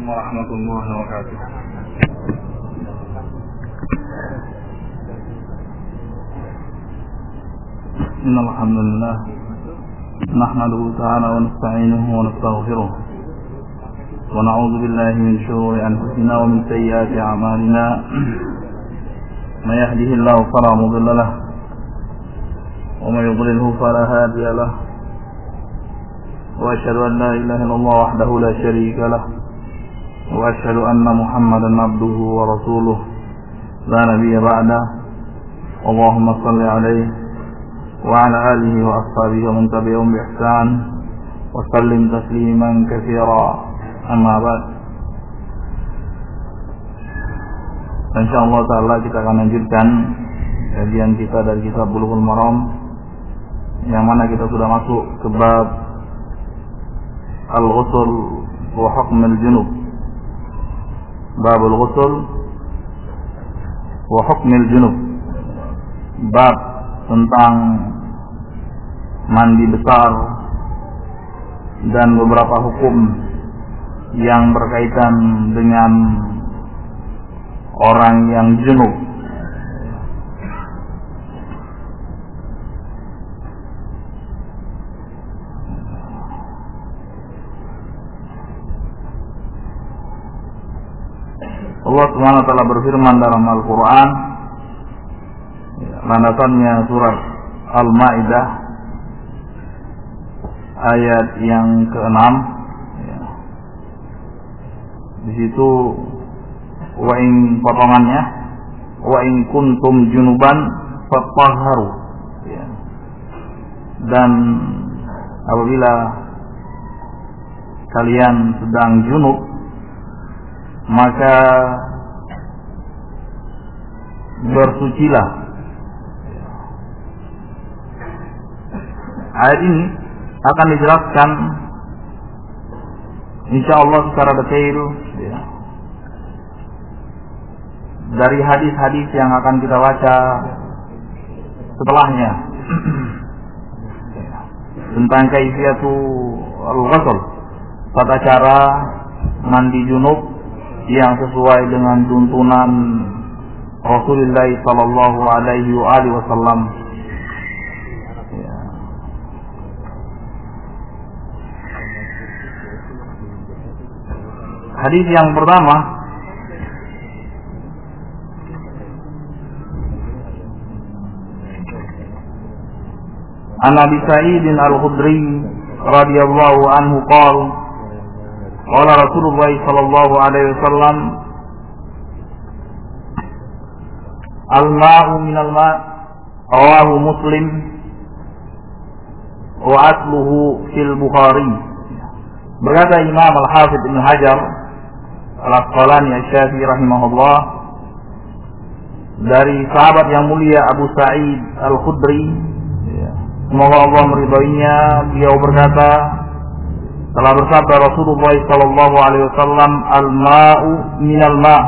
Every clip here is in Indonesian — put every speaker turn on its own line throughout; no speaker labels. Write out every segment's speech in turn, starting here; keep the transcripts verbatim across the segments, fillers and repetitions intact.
warahmatullahi wabarakatuh. Innal hamdalillah nahmaduhu ta'ala wa nasta'inuhu wa nastaghfiruh wa na'udzu billahi min shururi anfusina wa min sayyiati a'malina. May yahdihillahu fala mudilla lahu wa may yudlilhu fala hadiya lahu. Wa asyhadu an la ilaha illallah wahdahu la syarika lahu wa asyhadu anna Muhammadan abduhu wa rasuluh la nabiyya ba'da. Allahumma shalli alaihi wa ala alihi wa ashabihi wa man tabi'ahum bi ihsan wa sallim tasliman katsira. Amma ba'd. Insyaallah taala kita akan lanjutkan kajian kita dari kitab Bulughul Maram, yang mana kita sudah masuk ke bab al-ghusl wa hukm al-junub. Bab al-ghusl wa hukm al-junub, bab tentang mandi besar dan beberapa hukum yang berkaitan dengan orang yang junub. Allah Subhanahu wa taala berfirman dalam Al-Qur'an, landasannya surat Al-Maidah ayat yang keenam. Di situ wa in potongannya wa in kuntum junuban fatahharu, dan apabila kalian sedang junub maka bersucilah. Ayat ini akan dijelaskan insyaallah secara detail ya, dari hadis-hadis yang akan kita baca setelahnya tentang kaifiyatu al-ghusl, tata cara mandi junub yang sesuai dengan tuntunan Rasulullah sallallahu alaihi wasallam. Hadis yang pertama An Abi Sa'id Al-Khudri radhiyallahu anhu qala qala Rasulullah sallallahu alaihi wasallam al-ma'u minal ma' rawahu Muslim wa asluhu fil Bukhari. Berkata Imam Al-Hafidz Ibnu Hajar Al-Asqalani Asy-Syafi'i rahimahullah dari sahabat yang mulia Abu Sa'id Al-Khudri, semoga Allah meridhoinya, beliau berkata, telah bersabda Rasulullah sallallahu alaihi wasallam, al-ma'u minal ma',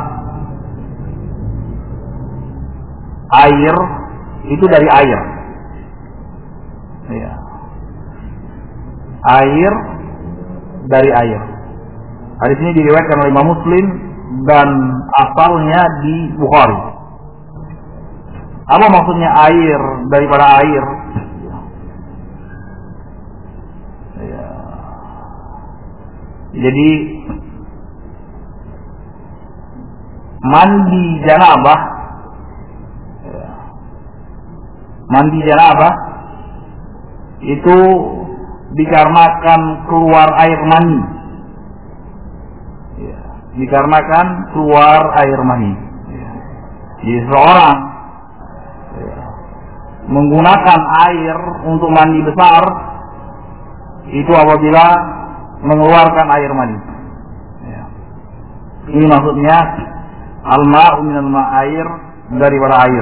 air itu dari air, ya. Air dari air. Hadis ini diriwayatkan oleh Imam Muslim dan asalnya di Bukhari. Apa maksudnya air daripada air? Ya. Jadi mandi janabah, ya. mandi janabah itu dikarenakan keluar air mani, ya, dikarenakan keluar air mani. Ya. Jadi seorang ya, menggunakan air untuk mandi besar itu apabila mengeluarkan air mani. Ya. Ini maksudnya al-ma'u minal ma', air daripada air.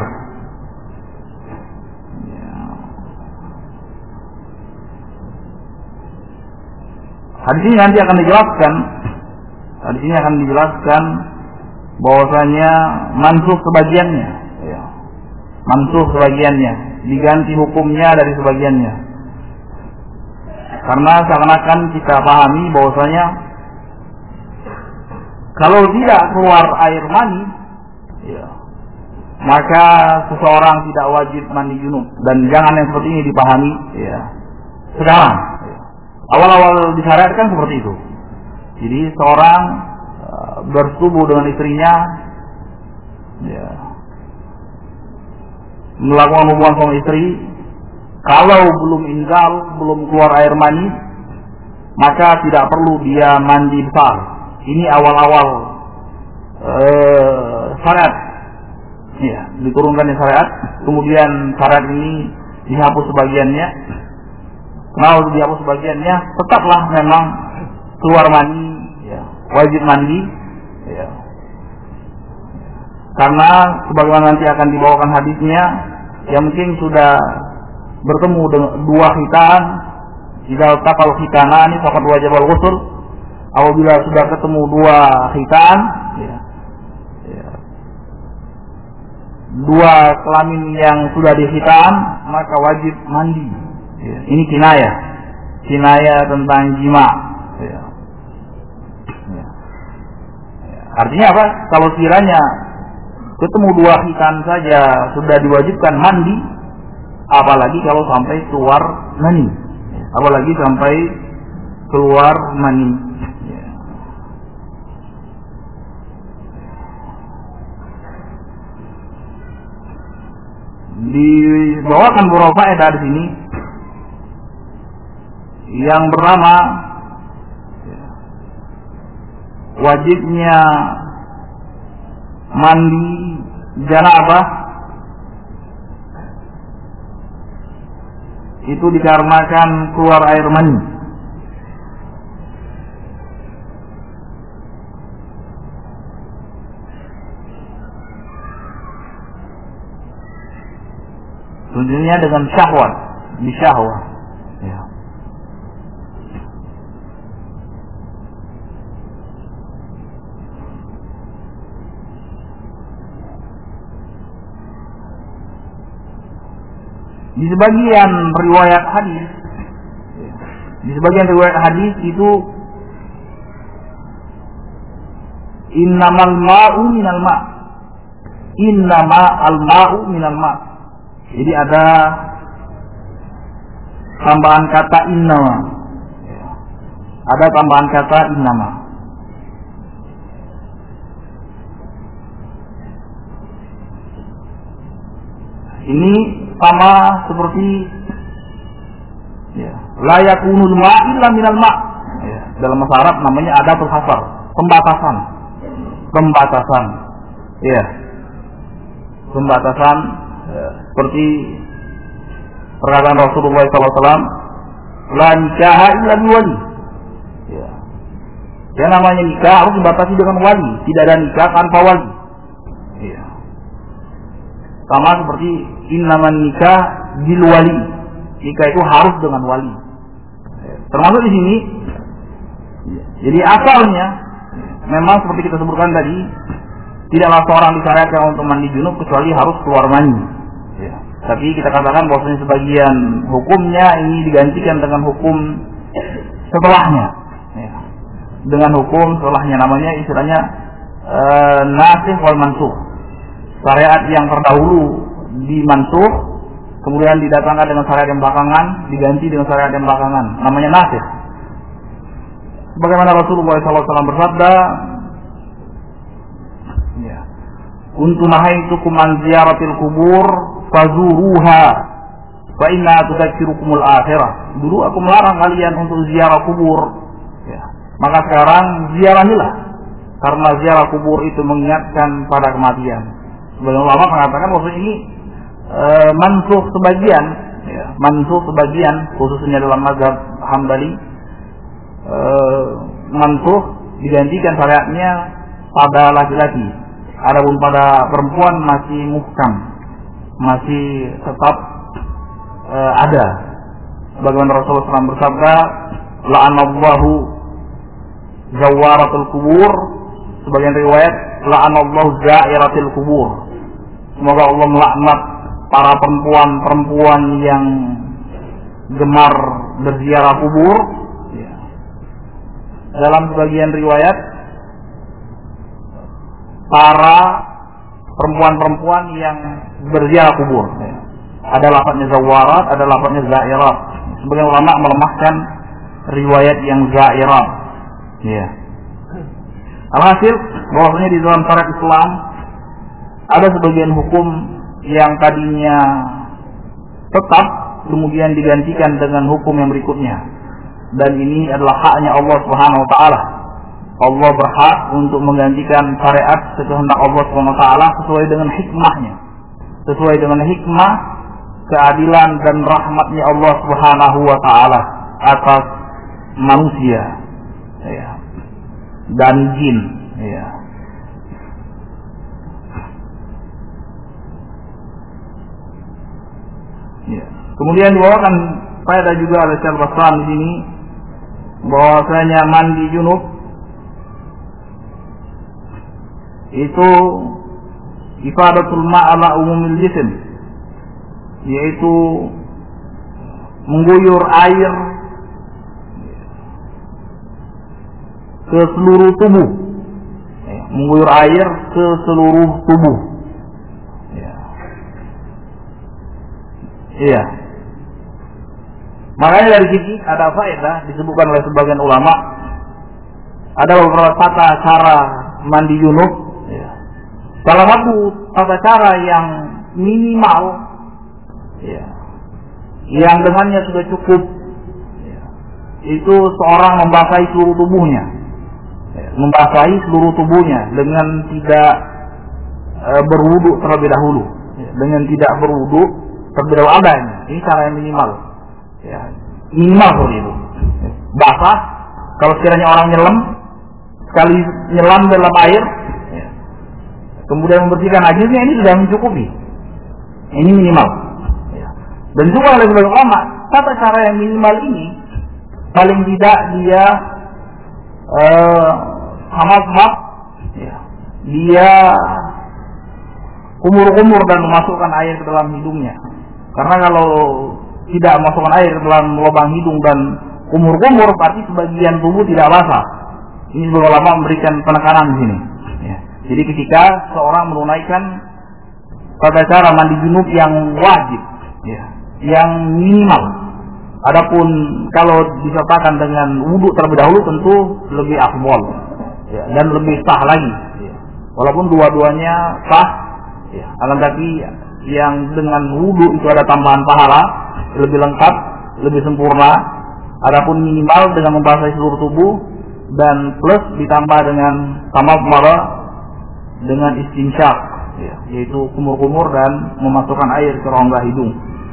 Hadis ini nanti akan dijelaskan. Hadis ini akan dijelaskan bahwasanya mansuh sebagiannya, ya. mansuh sebagiannya, diganti hukumnya dari sebagiannya. Karena seakan-akan kita pahami bahwasanya Kalau tidak keluar air mani, ya, maka seseorang tidak wajib mandi junub. Dan jangan yang seperti ini dipahami ya sekarang. Ya. Awal-awal disyariatkan seperti itu. Jadi seorang uh, bersetubuh dengan istrinya, ya, melakukan hubungan suami istri, kalau belum inzal, belum keluar air mani, maka tidak perlu dia mandi besar. Ini awal-awal uh, syariat, ya, diturunkan di syariat. Kemudian syariat ini dihapus sebagiannya. Kalau dihapus sebagiannya, tetaplah memang keluar mani, ya, wajib mandi, ya. Karena sebagaimana nanti akan dibawakan hadisnya, yang mungkin sudah bertemu dengan dua khitan, jika takal khitana ini faqad wajib al-ghusl. Apabila sudah ketemu dua khitan, ya, ya, dua kelamin yang sudah dikhitan, maka wajib mandi. Ya, ini kinayah, kinayah tentang jima. Ya. Ya. Ya. Artinya apa? Kalau kiranya ketemu dua khitan saja sudah diwajibkan mandi, apalagi kalau sampai keluar mani, ya. Apalagi sampai keluar mani. Dibawakan beberapa faedah di sini. Yang pertama, wajibnya mandi janabah itu dikarenakan keluar air mani. Tentunya dengan syahwat, bisyahwah. Ya. Di sebagian riwayat hadis, di sebagian riwayat hadis itu innamal ma'u minal ma', innama al ma'u minal ma'. Jadi ada tambahan kata innama, ada tambahan kata innama. Ini sama seperti ya, la yakunul ma' illa minal ma'. Ya, dalam bahasa Arab namanya adatul hasar, pembatasan. Pembatasan. Ya. Pembatasan ya, seperti perkataan Rasulullah sallallahu alaihi wasallam, la nikaha illa biwali. Ya. Yang namanya nikah harus dibatasi dengan wali, tidak ada nikah tanpa wali. Ya. Sama seperti innaman nikah bil wali. Nikah itu harus dengan wali. Termasuk di sini. Jadi asalnya memang seperti kita sebutkan tadi, tidaklah seorang disyariatkan untuk mandi junub kecuali harus keluar mani. Ya. Tapi kita katakan bahwasanya sebagian hukumnya ini digantikan dengan hukum setelahnya. Ya. Dengan hukum setelahnya, namanya istilahnya e, nasikh wal mansukh. Syariat yang terdahulu dimansuh, kemudian didatangkan dengan syariat yang belakangan, diganti dengan syariat yang belakangan, namanya nasikh. Sebagaimana Rasulullah sallallahu alaihi wasallam bersabda, ya, "Kuntu nahaitukum an ziyaratil kubur fazuruha fa inna tudzakirukumul akhirah." Dulu aku melarang kalian untuk ziarah kubur, ya. Maka sekarang ziarahilah, karena ziarah kubur itu mengingatkan pada kematian. Sebagian ulama mengatakan bahwa ini e, mansuh sebagian, ya, mansuh sebagian, khususnya dalam mazhab Hambali, e, mansuh digantikan syariatnya pada laki-laki. Adapun pada perempuan masih muhkam, masih tetap e, ada. Bagaimana Rasulullah shallallahu alaihi wasallam bersabda, la'anallahu zawaratul kubur. Sebagian riwayat, la'anallahu za'iratil kubur. Semoga Allah melaknat para perempuan-perempuan yang gemar berziarah kubur. Ya. Dalam sebagian riwayat, para perempuan-perempuan yang berziarah kubur. Ya. Ada lafadznya zawarat, ada lafadznya zairat. Sebagian ulama melemahkan riwayat yang zairat. Ya. Alhasil bahwasanya di dalam syariat Islam ada sebagian hukum yang tadinya tetap kemudian digantikan dengan hukum yang berikutnya. Dan ini adalah haknya Allah Subhanahu wa taala. Allah berhak untuk menggantikan syariat sekehendak Allah Subhanahu wa taala sesuai dengan hikmahnya. Sesuai dengan hikmah, keadilan dan rahmatnya Allah Subhanahu wa taala atas manusia. Ya. Dan jin. Ya. Ya. Kemudian dibawakan faedah juga oleh Syekh Basran di sini bahwasanya mandi junub itu ifadatul ma'ala umumil jism, yaitu mengguyur air ke seluruh tubuh, ya, mengguyur air ke seluruh tubuh. Ya. Iya. Makanya dari sini ada faedah disebutkan oleh sebagian ulama, ada beberapa tata cara mandi junub. Ya. Salah satu tata cara yang minimal, ya, yang dengannya sudah cukup, ya, itu seorang membasahi seluruh tubuhnya, ya, membasahi seluruh tubuhnya dengan tidak e, berwudu terlebih dahulu, ya, dengan tidak berwudu terlebih dahulu adanya. Ini cara yang minimal, ya, minimal seperti itu. Ya. Basah, kalau sekiranya orang nyelam, sekali nyelam dalam air, ya, kemudian membersihkan najisnya, ini sudah mencukupi. Ini minimal. Ya. Dan juga oleh sebagian ulama, tata cara yang minimal ini paling tidak dia hamas-hamas, ya, dia kumur-kumur dan memasukkan air ke dalam hidungnya. Karena kalau tidak memasukkan air ke dalam lubang hidung dan kumur-kumur, berarti sebagian tubuh tidak basah. Ini sebagian ulama memberikan penekanan di sini. Ya. Jadi ketika seorang menunaikan tata cara mandi junub yang wajib, ya, yang minimal. Adapun kalau disertakan dengan wudu terlebih dahulu tentu lebih afdal, ya, dan lebih sah lagi. Ya. Walaupun dua-duanya sah, ya, akan tapi yang dengan wudu itu ada tambahan pahala, lebih lengkap, lebih sempurna. Adapun minimal dengan membasahi seluruh tubuh dan plus ditambah dengan tamadmada dengan istinsyak, ya, yaitu kumur-kumur dan memasukkan air ke rongga hidung.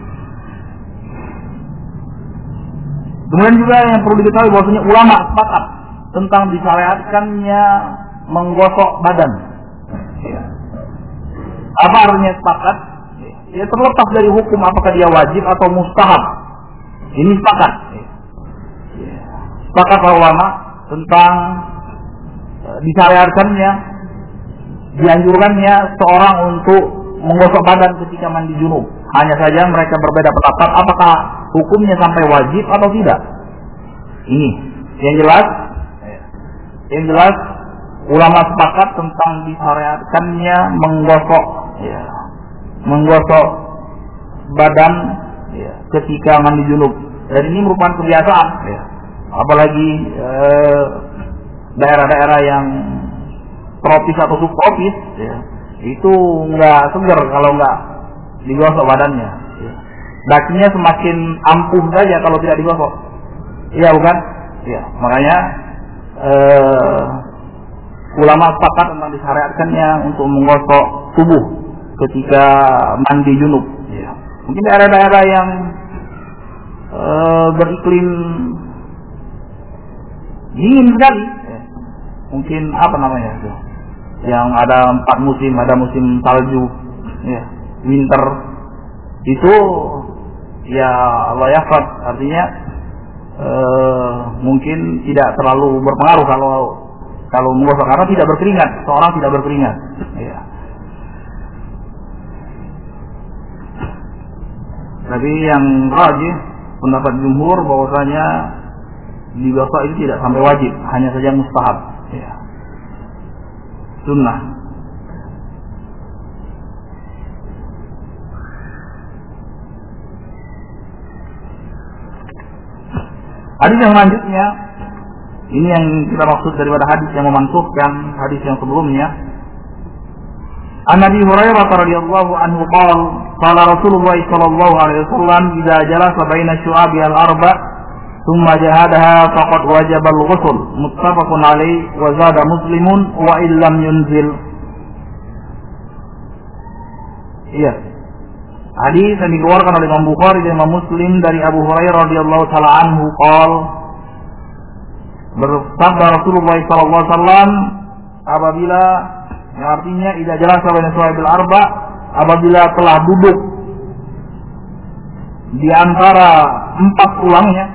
Kemudian juga yang perlu diketahui bahwasanya ulama sepakat tentang disyariatkannya menggosok badan. Ya. Apa artinya sepakat? Ya, terlepas dari hukum apakah dia wajib atau mustahab. Ini sepakat. Ya. Sepakat para ulama tentang disyariatkannya, dianjurkannya seorang untuk menggosok badan ketika mandi junub. Hanya saja mereka berbeda pendapat apakah hukumnya sampai wajib atau tidak. Ini yang jelas, yang jelas ulama sepakat tentang disyariatkannya menggosok, ya, menggosok badan, ya, ketika mandi junub. Dan ini merupakan kebiasaan, ya. Apalagi eh, daerah-daerah yang tropis atau subtropis, ya, itu nggak segar kalau nggak digosok badannya. Ya. Dakinya semakin ampuh saja kalau tidak digosok. Iya bukan? Ya, makanya eh, ulama sepakat tentang disyariatkannya untuk menggosok tubuh ketika mandi junub. Ya. Mungkin daerah-daerah yang eh, beriklim dingin sekali, ya. Mungkin apa namanya itu? Yang ada empat musim, ada musim salju, ya, winter, itu ya Allah yafad, artinya e, mungkin tidak terlalu berpengaruh kalau kalau menggosok karena tidak berkeringat, seorang tidak berkeringat, ya. Tapi yang rajih pendapat jumhur bahwasanya digosok itu tidak sampai wajib, hanya saja mustahab, ya. Sunnah. Hadis yang selanjutnya, ini yang kita maksud daripada hadis yang memansuhkan hadis yang sebelumnya. An Abi Hurairah radhiyallahu anhu qala qala Rasulullah sallallahu alaihi wasallam idza jalasa baina syu'abi al-arba' thumma jahadaha faqad wajaba al-ghusl muttafaqun alaihi wa zada Muslimun wa illam yunzil. Iya. Hadis yang dikeluarkan oleh Imam Bukhari dan Imam Muslim dari Abu Hurairah radhiyallahu taala anhu qala bersabda Rasulullah sallallahu alaihi wasallam apabila yang artinya idza jalasa baina syu'abil arba, apabila telah duduk di antara empat tulangnya.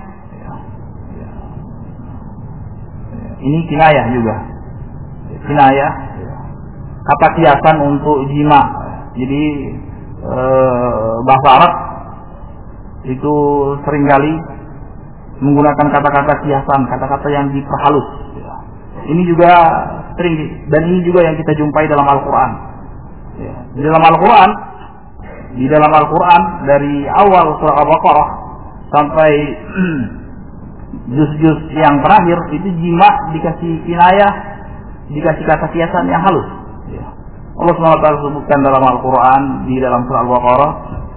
Ini kinayah juga. Kinayah kata kiasan untuk jima. Jadi eh, bahasa Arab itu seringkali menggunakan kata-kata kiasan, kata-kata yang diperhalus. Ini juga sering, dan ini juga yang kita jumpai dalam Al-Quran. Di dalam Al-Quran, di dalam Al-Quran dari awal surah Al-Baqarah sampai juz-juz yang terakhir itu jima dikasih kinayah, dikasih kata kiasan yang halus. Allah subhanahu wa taala sebutkan dalam Al-Quran di dalam surah Al-Baqarah,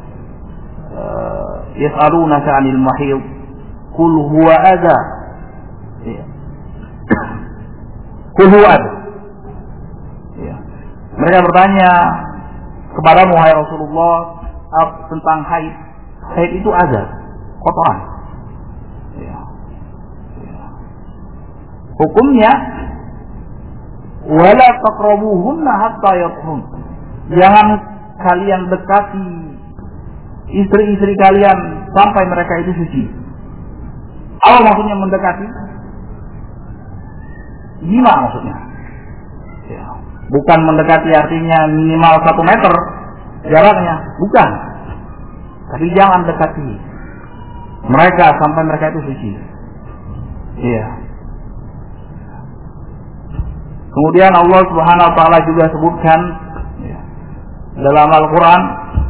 yas'alunaka 'anil mahid qul huwa adza. Qul huwa adza. Mereka bertanya kepadamu wahai Rasulullah tentang haid. Haid itu adza, kotoran. Hukumnya wala taqrabuhunna hatta yathhun. Jangan kalian dekati istri-istri kalian sampai mereka itu suci. Apa maksudnya mendekati? Jima maksudnya. Ya. Bukan mendekati artinya minimal satu meter jaraknya, bukan. Tapi jangan dekati mereka sampai mereka itu suci. Iya. Kemudian Allah Subhanahu wa taala juga sebutkan ya, dalam Al-Qur'an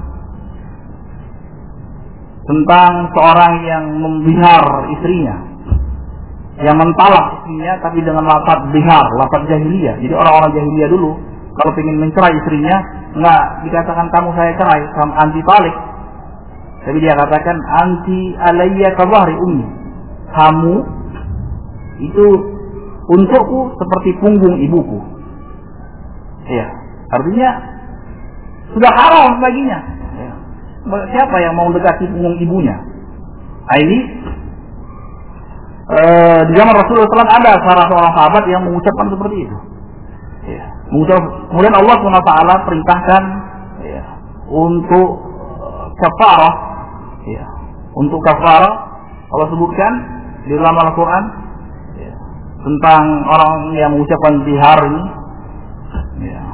tentang seorang yang membihar istrinya, yang mentalak istrinya tapi dengan lafaz bihar, lafaz jahiliyah. Jadi orang-orang jahiliyah dulu kalau ingin mencerai istrinya enggak dikatakan kamu saya cerai, kamu anti talik. Tapi dia katakan anti alayya ka dhahri ummi. Kamu itu untukku seperti punggung ibuku. Iya, artinya sudah haram baginya. Ya. Siapa yang mau mendekati punggung ibunya? Nah, ini e, di zaman Rasulullah shallallahu alaihi wasallam ada salah seorang sahabat yang mengucapkan seperti itu. Ya. Kemudian Allah subhanahu wa taala perintahkan ya, untuk kafarah. Ya. Untuk kafarah Allah sebutkan di dalam Al-Quran tentang orang yang mengucapkan bihar ini, ya.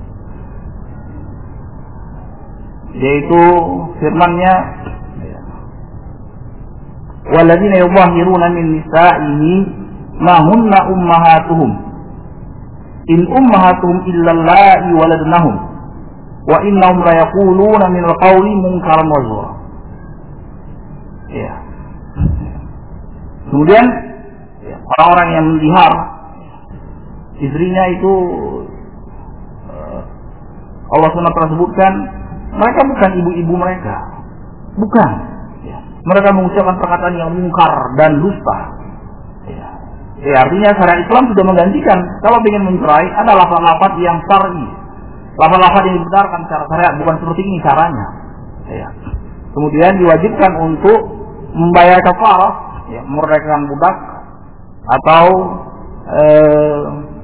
Yaitu firman-Nya, ya. Walladzina yudhahiruna min nisa'ihi ma hunna ummahatuhum in ummahatuhum illa allati waladnahum wa innahum la yaquluna min al-qawli munkaran wa zura. Ya. Kemudian orang-orang yang mendihar istrinya itu Allah subhanahu wa taala sebutkan mereka bukan ibu-ibu mereka, bukan. Ya. Mereka mengucapkan perkataan yang mungkar dan dusta. Ya. Ya, artinya syariat Islam sudah menggantikan kalau ingin mencerai ada lafaz-lafaz yang syar'i, lafaz-lafaz yang dibenarkan secara syariat, bukan seperti ini caranya. Ya. Kemudian diwajibkan untuk membayar kafarah, ya, memerdekakan budak atau eh,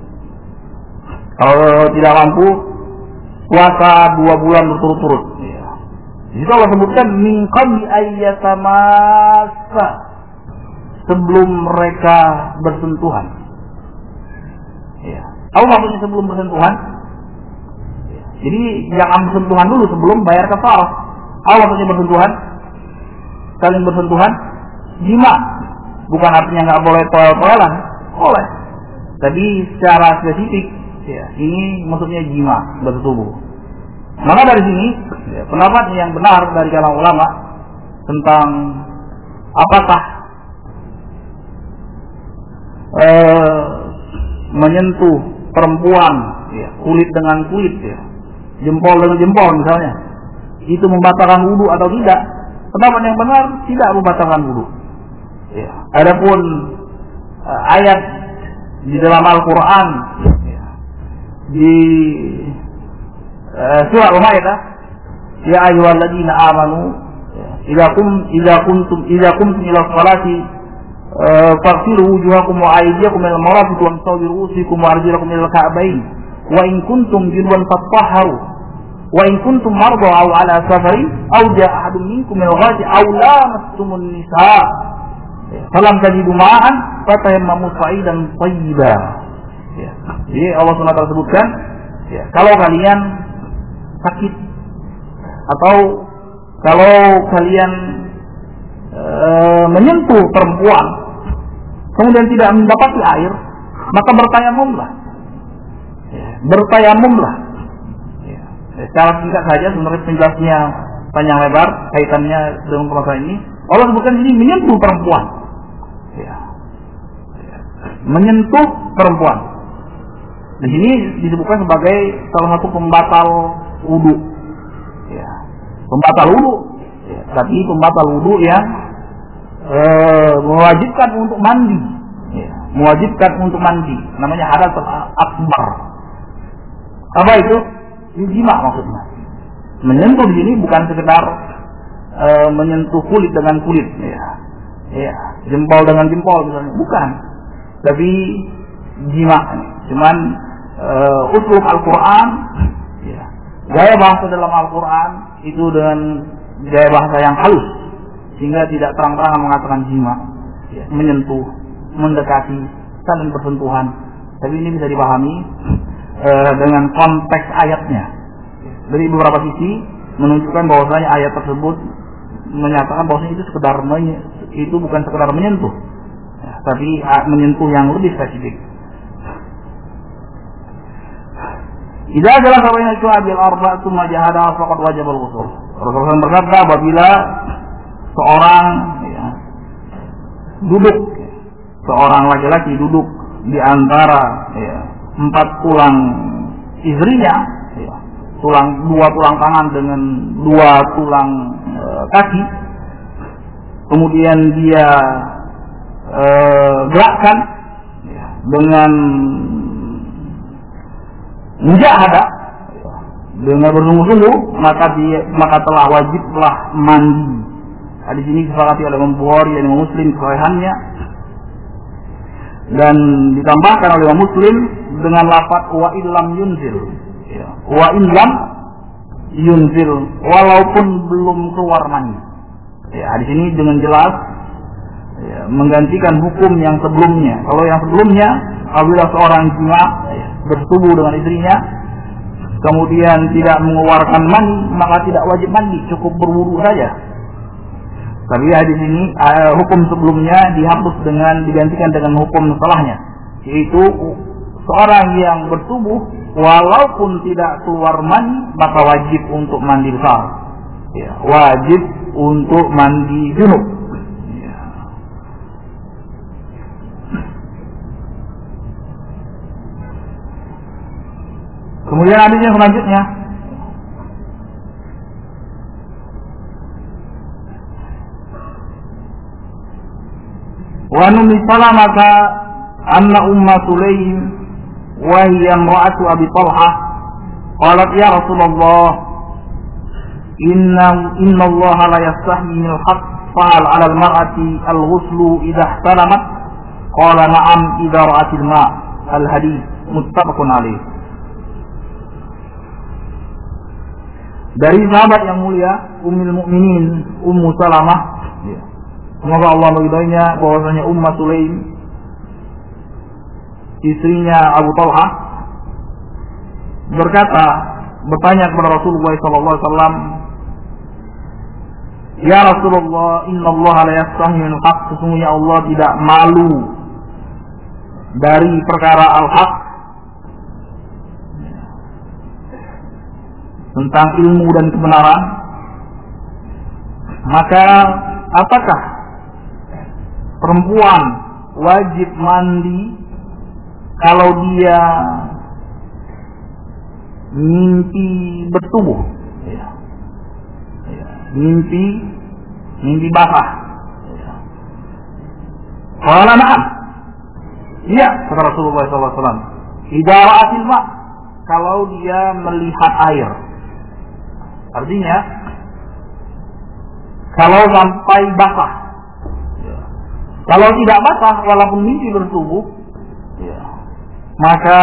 kalau tidak mampu puasa dua bulan berturut-turut. Ya. Jadi Allah sebutkan min qabli ayyatamassa, sebelum mereka bersentuhan. Ya. Tahu maksudnya sebelum bersentuhan? Ya. Jadi jangan bersentuhan dulu sebelum bayar kafarah. Tahu maksudnya bersentuhan? Saling bersentuhan, jima. Bukan artinya nggak boleh toel-toelan, boleh. Tapi secara spesifik, ya, ini maksudnya jima bertubuh. Maka dari sini, ya, pendapat yang benar dari kalangan ulama tentang apakah uh, menyentuh perempuan, ya, kulit dengan kulit, ya, jempol dengan jempol misalnya, itu membatalkan wudu atau tidak? Pendapat yang benar tidak membatalkan wudu. Ya. Adapun uh, ayat di dalam Al-Quran, ya, di uh, surah Al-Maidah, ya ayyuhalladzina amanu idza kum idza kuntum idza kuntum ila sholati faghsilu wujuhakum wa aydiyakum ila al-marafiq wamsahu bi ru'usikum wa arjulakum ila al-ka'bayn wa in kuntum junuban fatahharu wa in kuntum marda aw ala safarin aw jaa ahadun minkum min al-ghaibi aw lamastumun nisaa falam tajidu ma'an fatayammamu sa'idan thayyiban. Ya. Jadi Allah Subhanahu wa taala sebutkan, ya, kalau kalian sakit atau kalau kalian e, menyentuh perempuan kemudian tidak mendapati air, maka bertayamumlah. Ya, bertayamumlah. Ya. Secara singkat saja, sebenarnya penjelasnya panjang lebar kaitannya dengan permasalahan ini. Allah sebutkan ini menyentuh perempuan. Ya. Ya. Menyentuh perempuan. Di sini disebutkan sebagai salah satu pembatal wudu. Ya. Pembatal wudu. Ya. Tapi pembatal wudu yang e, mewajibkan untuk mandi. Ya. Mewajibkan untuk mandi. Namanya hadath akbar. Apa itu? Jima maksudnya. Menyentuh di sini bukan sekedar e, menyentuh kulit dengan kulit. Ya. Ya. Jempol dengan jempol misalnya. Bukan. Tapi jima. Cuman uh, uslub Al-Quran, ya, gaya bahasa dalam Al-Quran itu dengan gaya bahasa yang halus, sehingga tidak terang-terangan mengatakan jima, ya, menyentuh, mendekati, saling bersentuhan. Tapi ini bisa dipahami uh, dengan konteks ayatnya. Dari beberapa sisi menunjukkan bahwasanya ayat tersebut menyatakan bahwasanya itu sekedar menye- itu bukan sekedar menyentuh, ya, tapi uh, menyentuh yang lebih spesifik. Idza jalasa baina syu'abil arba' tsumma jahada faqad wajaba al-ghusl. Rasulullah berkata, apabila seorang, ya, duduk, seorang laki-laki duduk di antara, ya, empat tulang istrinya, ya, tulang dua tulang tangan dengan dua tulang e, kaki, kemudian dia e, gerakkan, ya, dengan mujahadah, dengan bersungguh-sungguh, maka dia maka telah wajiblah mandi. Nah, di sini disepakati oleh Imam Bukhari dan Imam Muslim kesahihannya, dan ditambahkan oleh Imam Muslim dengan lafaz wa illam yunzil, ya, wa illam yunzil, walaupun belum keluar mani. Ya, di sini dengan jelas, ya, menggantikan hukum yang sebelumnya. Kalau yang sebelumnya apabila seorang jima, ya, bersetubuh dengan istrinya kemudian tidak mengeluarkan mani, maka tidak wajib mandi, cukup berwudu saja. Tapi ya, di sini uh, hukum sebelumnya dihapus dengan digantikan dengan hukum setelahnya, yaitu seorang yang bertubuh walaupun tidak keluar mani maka wajib untuk mandi besar, ya, wajib untuk mandi junub. Kemudian hadis yang selanjutnya, wa Ummi Salamah anna Umma Sulaim wa hiya imra'atu Abi Talhah qalat ya Rasulullah inna inna Allah la yastahyi min al-haqq fa'al 'ala al-mar'ati al-ghuslu idha ihtalamat qala na'am idha ra'at al-ma' al-hadith muttafaqun alaih. Dari sahabat yang mulia Ummul Mukminin Ummu Salamah, ya, semoga Allah meridainya, bahwasanya Umma Sulaim istrinya Abu Talhah berkata, bertanya kepada Rasulullah sallallahu alaihi wasallam, ya Rasulullah, inna Allah la yastahi min al-haq, sesungguhnya Allah tidak malu dari perkara al-haq, tentang ilmu dan kebenaran. Maka apakah perempuan wajib mandi kalau dia mimpi bertubuh, ya. Ya. mimpi mimpi basah. Ya. Qala na'am. Iya, kata Rasulullah shallallahu alaihi wasallam. Idza ra'atil ma', kalau dia melihat air. Artinya kalau sampai basah. Ya. Kalau tidak basah walaupun mimpi bertubuh, ya, maka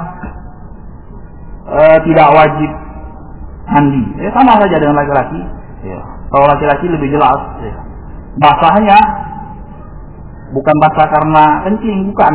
e, tidak wajib mandi. Ya, sama saja dengan laki-laki. Ya. Kalau laki-laki lebih jelas, ya. Basahnya bukan basah karena kencing, bukan.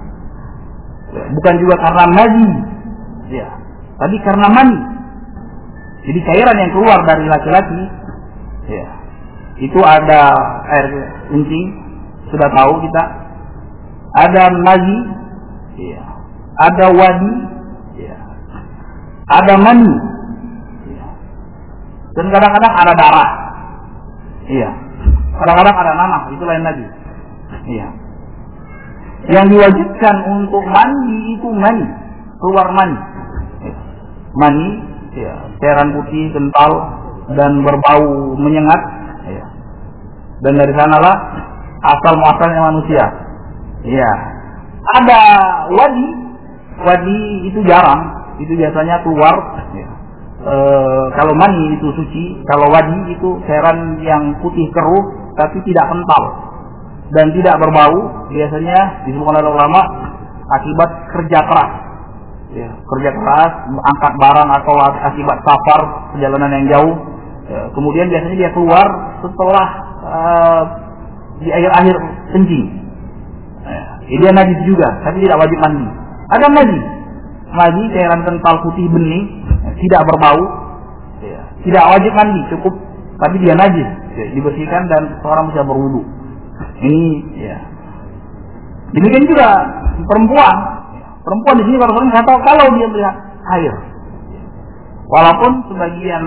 Ya. Bukan juga karena mani. Ya. Tapi karena mani. Jadi cairan yang keluar dari laki-laki, ya, itu ada air kencing, sudah tahu kita. Ada mani, ya. Ada wadi, ya. Ada mani, ya. Dan kadang-kadang ada darah, iya. Kadang-kadang ada nanah, itu lain lagi, iya. Yang diwajibkan untuk mandi itu mani, keluar mani, ya. Mani, ya, cairan putih kental dan berbau menyengat, ya. Dan dari sanalah asal muasalnya manusia, ya. Ada wadi, wadi itu jarang, itu biasanya keluar, ya. E, kalau mani itu suci, kalau wadi itu cairan yang putih keruh tapi tidak kental dan tidak berbau, biasanya disebutkan oleh ulama akibat kerja keras, ya, kerja keras, angkat barang atau akibat safar, perjalanan yang jauh, ya. Kemudian biasanya dia keluar setelah uh, di akhir-akhir kencing, ya. Dia najis juga, tapi tidak wajib mandi. Ada najis, najis cairan kental putih bening, ya, tidak berbau, ya. Tidak wajib mandi, cukup, tapi dia najis, ya, dibersihkan dan seorang bisa berwudu. Ini, ya. Demikian juga perempuan. Perempuan di sini para orang kata kalau dia melihat air, walaupun sebagian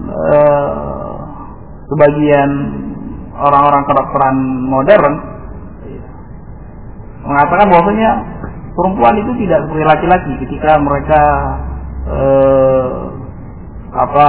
eh, sebagian orang-orang kedokteran modern mengatakan bahwasanya perempuan itu tidak seperti laki-laki ketika mereka eh, apa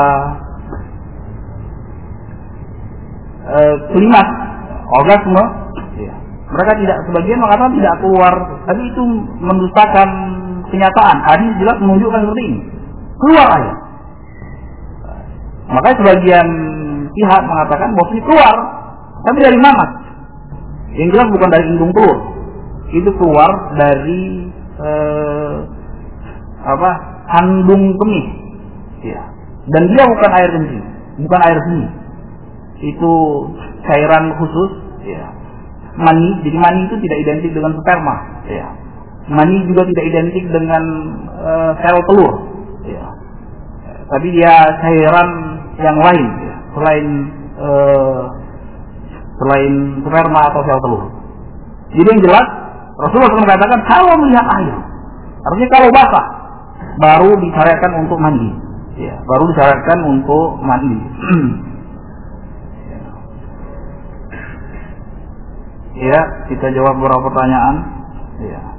eh, klimaks, orgasme, ya. Mereka tidak, sebagian mengatakan tidak keluar, tapi itu mendustakan kenyataan. Hadis jelas menunjukkan seperti ini, keluar aja. Makanya sebagian pihak mengatakan bahwa keluar, tapi dari mana? Yang jelas bukan dari indung telur, itu keluar dari eh, apa? Kandung kemih, ya. Dan dia bukan air kencing, bukan air seni, itu cairan khusus, ya. Mani, jadi mani itu tidak identik dengan sperma, ya. Mani juga tidak identik dengan uh, sel telur, ya. Tapi dia cairan yang lain, ya. Selain uh, selain sperma atau sel telur. Jadi yang jelas Rasulullah shallallahu alaihi wasallam mengatakan kalau melihat air, artinya kalau basah baru disyariatkan untuk mandi, ya. Baru disyariatkan untuk mandi. Ya, kita jawab beberapa pertanyaan. Ya.